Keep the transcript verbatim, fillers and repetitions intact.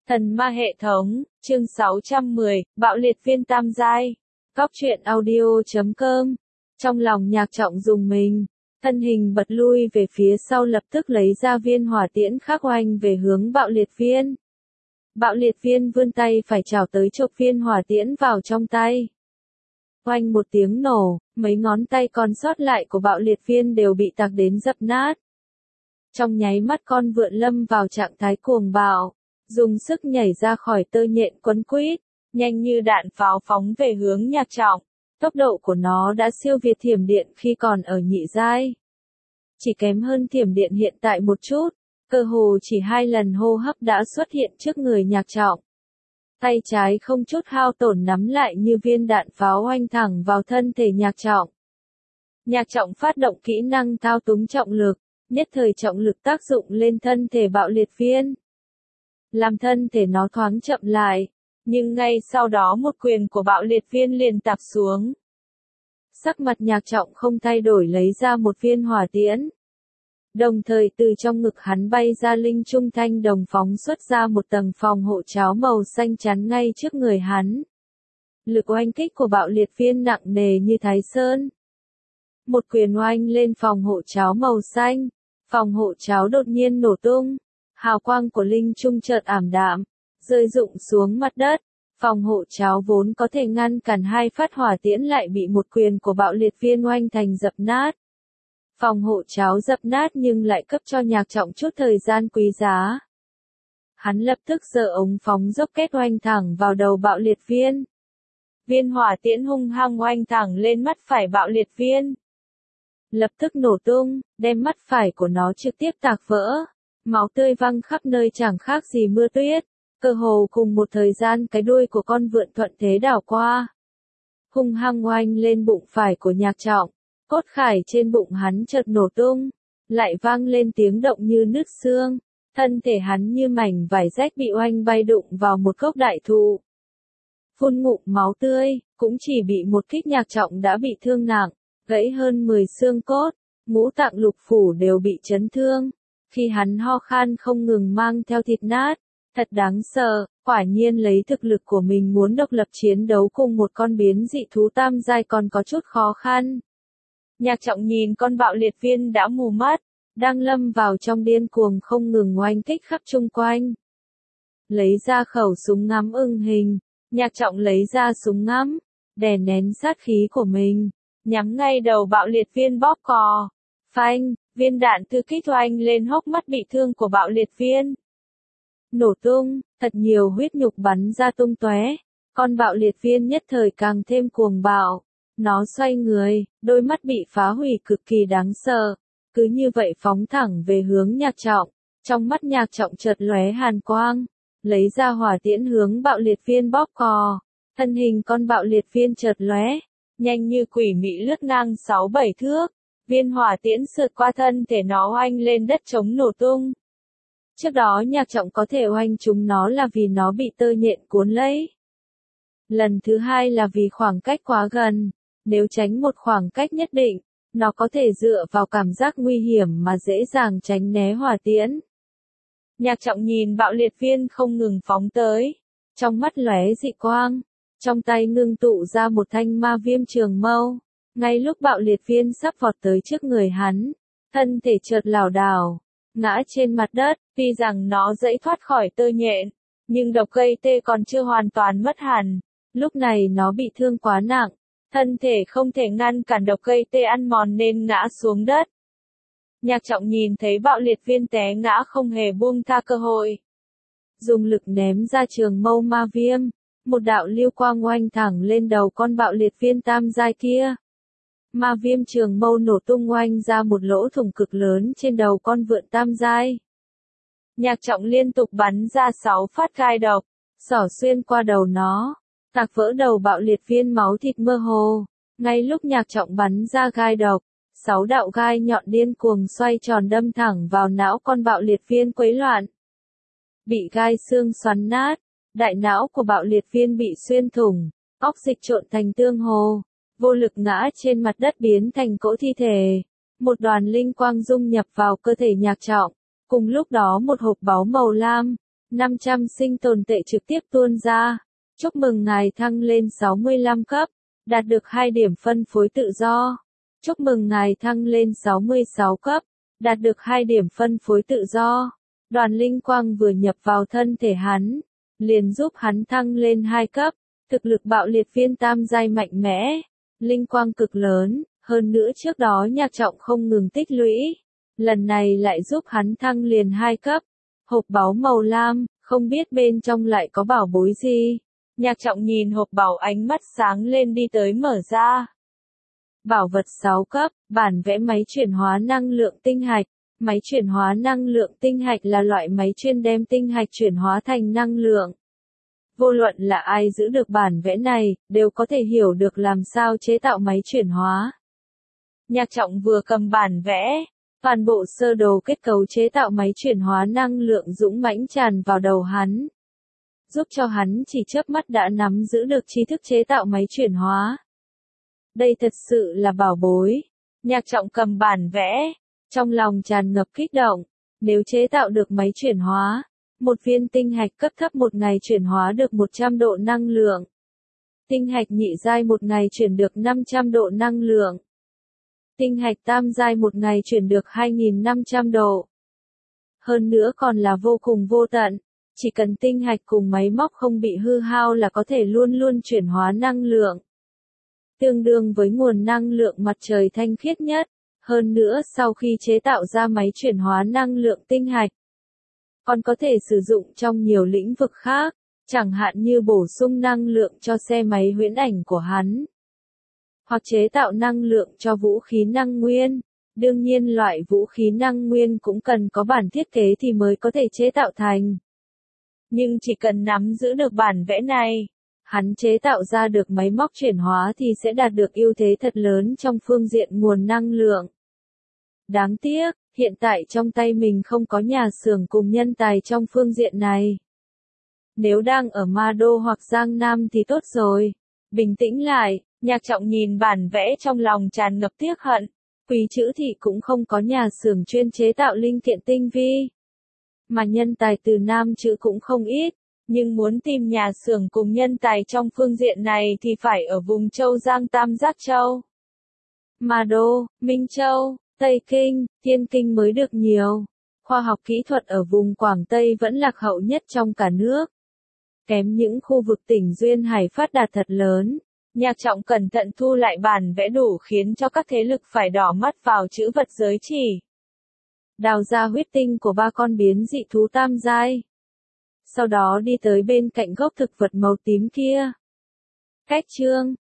Thần ma hệ thống, chương sáu trăm mười, bạo liệt viên tam giai. Góc truyện audio chấm com. Trong lòng Nhạc Trọng dùng mình, thân hình bật lui về phía sau, lập tức lấy ra viên hỏa tiễn khắc oanh về hướng bạo liệt viên. Bạo liệt viên vươn tay phải chảo tới chộp viên hỏa tiễn vào trong tay. Oanh một tiếng nổ, mấy ngón tay còn sót lại của bạo liệt viên đều bị tạc đến dập nát. Trong nháy mắt con vượn lâm vào trạng thái cuồng bạo, dùng sức nhảy ra khỏi tơ nhện quấn quýt, nhanh như đạn pháo phóng về hướng Nhạc Trọng. Tốc độ của nó đã siêu việt thiểm điện khi còn ở nhị giai. Chỉ kém hơn thiểm điện hiện tại một chút, cơ hồ chỉ hai lần hô hấp đã xuất hiện trước người Nhạc Trọng. Tay trái không chút hao tổn nắm lại như viên đạn pháo oanh thẳng vào thân thể Nhạc Trọng. Nhạc Trọng phát động kỹ năng thao túng trọng lực, nhất thời trọng lực tác dụng lên thân thể bạo liệt viên, làm thân thể nó thoáng chậm lại, nhưng ngay sau đó một quyền của bạo liệt viên liền tạp xuống. Sắc mặt Nhạc Trọng không thay đổi, lấy ra một viên hỏa tiễn. Đồng thời từ trong ngực hắn bay ra linh trung thanh đồng, phóng xuất ra một tầng phòng hộ cháo màu xanh chắn ngay trước người hắn. Lực oanh kích của bạo liệt viên nặng nề như Thái Sơn. Một quyền oanh lên phòng hộ cháo màu xanh, phòng hộ cháo đột nhiên nổ tung. Hào quang của linh trung chợt ảm đạm, rơi rụng xuống mặt đất. Phòng hộ cháo vốn có thể ngăn cản hai phát hỏa tiễn lại bị một quyền của bạo liệt viên oanh thành dập nát. Phòng hộ cháo dập nát nhưng lại cấp cho Nhạc Trọng chút thời gian quý giá. Hắn lập tức giơ ống phóng dốc kết oanh thẳng vào đầu bạo liệt viên. Viên hỏa tiễn hung hăng oanh thẳng lên mắt phải bạo liệt viên. Lập tức nổ tung, đem mắt phải của nó trực tiếp tạc vỡ. Máu tươi văng khắp nơi chẳng khác gì mưa tuyết. Cơ hồ cùng một thời gian cái đuôi của con vượn thuận thế đảo qua, hung hăng oanh lên bụng phải của Nhạc Trọng. Cốt khải trên bụng hắn chợt nổ tung, lại vang lên tiếng động như nứt xương. Thân thể hắn như mảnh vải rách bị oanh bay đụng vào một gốc đại thụ. Phun ngụm máu tươi, cũng chỉ bị một kích Nhạc Trọng đã bị thương nặng, gãy hơn mười xương cốt, ngũ tạng lục phủ đều bị chấn thương. Khi hắn ho khan không ngừng mang theo thịt nát, thật đáng sợ, quả nhiên lấy thực lực của mình muốn độc lập chiến đấu cùng một con biến dị thú tam giai còn có chút khó khăn. Nhạc Trọng nhìn con bạo liệt viên đã mù mắt, đang lâm vào trong điên cuồng không ngừng oanh kích khắp chung quanh. Lấy ra khẩu súng ngắm ưng hình, Nhạc Trọng lấy ra súng ngắm, đè nén sát khí của mình, nhắm ngay đầu bạo liệt viên bóp cò. Phanh, viên đạn từ kích oanh lên hốc mắt bị thương của bạo liệt viên. Nổ tung, thật nhiều huyết nhục bắn ra tung tóe. Con bạo liệt viên nhất thời càng thêm cuồng bạo. Nó xoay người, đôi mắt bị phá hủy cực kỳ đáng sợ. Cứ như vậy phóng thẳng về hướng Nhạc Trọng. Trong mắt Nhạc Trọng chợt lóe hàn quang. Lấy ra hỏa tiễn hướng bạo liệt viên bóp cò. Thân hình con bạo liệt viên chợt lóe, nhanh như quỷ mị lướt ngang sáu bảy thước. Viên hỏa tiễn sượt qua thân thể nó oanh lên đất chống nổ tung. Trước đó Nhạc Trọng có thể oanh chúng nó là vì nó bị tơ nhện cuốn lấy. Lần thứ hai là vì khoảng cách quá gần. Nếu tránh một khoảng cách nhất định, nó có thể dựa vào cảm giác nguy hiểm mà dễ dàng tránh né hỏa tiễn. Nhạc Trọng nhìn bạo liệt viên không ngừng phóng tới. Trong mắt lóe dị quang. Trong tay ngưng tụ ra một thanh ma viêm trường mâu. Ngay lúc bạo liệt viên sắp vọt tới trước người hắn, thân thể chợt lảo đảo, ngã trên mặt đất. Tuy rằng nó dãy thoát khỏi tơ nhện, nhưng độc gây tê còn chưa hoàn toàn mất hẳn. Lúc này nó bị thương quá nặng, thân thể không thể ngăn cản độc gây tê ăn mòn nên ngã xuống đất. Nhạc Trọng nhìn thấy bạo liệt viên té ngã không hề buông tha cơ hội. Dùng lực ném ra trường mâu ma viêm, một đạo lưu quang oanh thẳng lên đầu con bạo liệt viên tam giai kia. Ma viêm trường mâu nổ tung oanh ra một lỗ thủng cực lớn trên đầu con vượn tam giai. Nhạc Trọng liên tục bắn ra sáu phát gai độc, xỏ xuyên qua đầu nó, tạc vỡ đầu bạo liệt viên máu thịt mơ hồ. Ngay lúc Nhạc Trọng bắn ra gai độc, sáu đạo gai nhọn điên cuồng xoay tròn đâm thẳng vào não con bạo liệt viên quấy loạn. Bị gai xương xoắn nát, đại não của bạo liệt viên bị xuyên thủng, óc dịch trộn thành tương hồ. Vô lực ngã trên mặt đất biến thành cỗ thi thể. Một đoàn linh quang dung nhập vào cơ thể Nhạc Trọng. Cùng lúc đó một hộp báu màu lam, năm trăm sinh tồn tệ trực tiếp tuôn ra. Chúc mừng ngài thăng lên sáu mươi lăm cấp, đạt được hai điểm phân phối tự do. Chúc mừng ngài thăng lên sáu mươi sáu cấp, đạt được hai điểm phân phối tự do. Đoàn linh quang vừa nhập vào thân thể hắn, liền giúp hắn thăng lên hai cấp. Thực lực bạo liệt viên tam giai mạnh mẽ, linh quang cực lớn, hơn nữa trước đó Nhạc Trọng không ngừng tích lũy, lần này lại giúp hắn thăng liền hai cấp. Hộp báu màu lam, không biết bên trong lại có bảo bối gì. Nhạc Trọng nhìn hộp báu ánh mắt sáng lên đi tới mở ra. Bảo vật sáu cấp, bản vẽ máy chuyển hóa năng lượng tinh hạch. Máy chuyển hóa năng lượng tinh hạch là loại máy chuyên đem tinh hạch chuyển hóa thành năng lượng. Vô luận là ai giữ được bản vẽ này, đều có thể hiểu được làm sao chế tạo máy chuyển hóa. Nhạc Trọng vừa cầm bản vẽ, toàn bộ sơ đồ kết cấu chế tạo máy chuyển hóa năng lượng dũng mãnh tràn vào đầu hắn, giúp cho hắn chỉ chớp mắt đã nắm giữ được tri thức chế tạo máy chuyển hóa. Đây thật sự là bảo bối. Nhạc Trọng cầm bản vẽ, trong lòng tràn ngập kích động. Nếu chế tạo được máy chuyển hóa, một viên tinh hạch cấp thấp một ngày chuyển hóa được một trăm độ năng lượng. Tinh hạch nhị giai một ngày chuyển được năm trăm độ năng lượng. Tinh hạch tam giai một ngày chuyển được hai nghìn năm trăm độ. Hơn nữa còn là vô cùng vô tận, chỉ cần tinh hạch cùng máy móc không bị hư hao là có thể luôn luôn chuyển hóa năng lượng. Tương đương với nguồn năng lượng mặt trời thanh khiết nhất. Hơn nữa sau khi chế tạo ra máy chuyển hóa năng lượng tinh hạch, còn có thể sử dụng trong nhiều lĩnh vực khác, chẳng hạn như bổ sung năng lượng cho xe máy huyễn ảnh của hắn, hoặc chế tạo năng lượng cho vũ khí năng nguyên. Đương nhiên loại vũ khí năng nguyên cũng cần có bản thiết kế thì mới có thể chế tạo thành. Nhưng chỉ cần nắm giữ được bản vẽ này, hắn chế tạo ra được máy móc chuyển hóa thì sẽ đạt được ưu thế thật lớn trong phương diện nguồn năng lượng. Đáng tiếc, hiện tại trong tay mình không có nhà xưởng cùng nhân tài trong phương diện này. Nếu đang ở Ma Đô hoặc Giang Nam thì tốt rồi. Bình tĩnh lại, Nhạc Trọng nhìn bản vẽ trong lòng tràn ngập tiếc hận. Quý Chữ Thị cũng không có nhà xưởng chuyên chế tạo linh kiện tinh vi. Mà nhân tài từ Nam Chữ cũng không ít. Nhưng muốn tìm nhà xưởng cùng nhân tài trong phương diện này thì phải ở vùng Châu Giang Tam Giác Châu, Ma Đô, Minh Châu, Tây Kinh, Thiên Kinh mới được nhiều. Khoa học kỹ thuật ở vùng Quảng Tây vẫn lạc hậu nhất trong cả nước. Kém những khu vực tỉnh Duyên Hải phát đạt thật lớn. Nhạc Trọng cẩn thận thu lại bản vẽ đủ khiến cho các thế lực phải đỏ mắt vào chữ vật giới chỉ. Đào ra huyết tinh của ba con biến dị thú tam giai. Sau đó đi tới bên cạnh gốc thực vật màu tím kia. Cách chương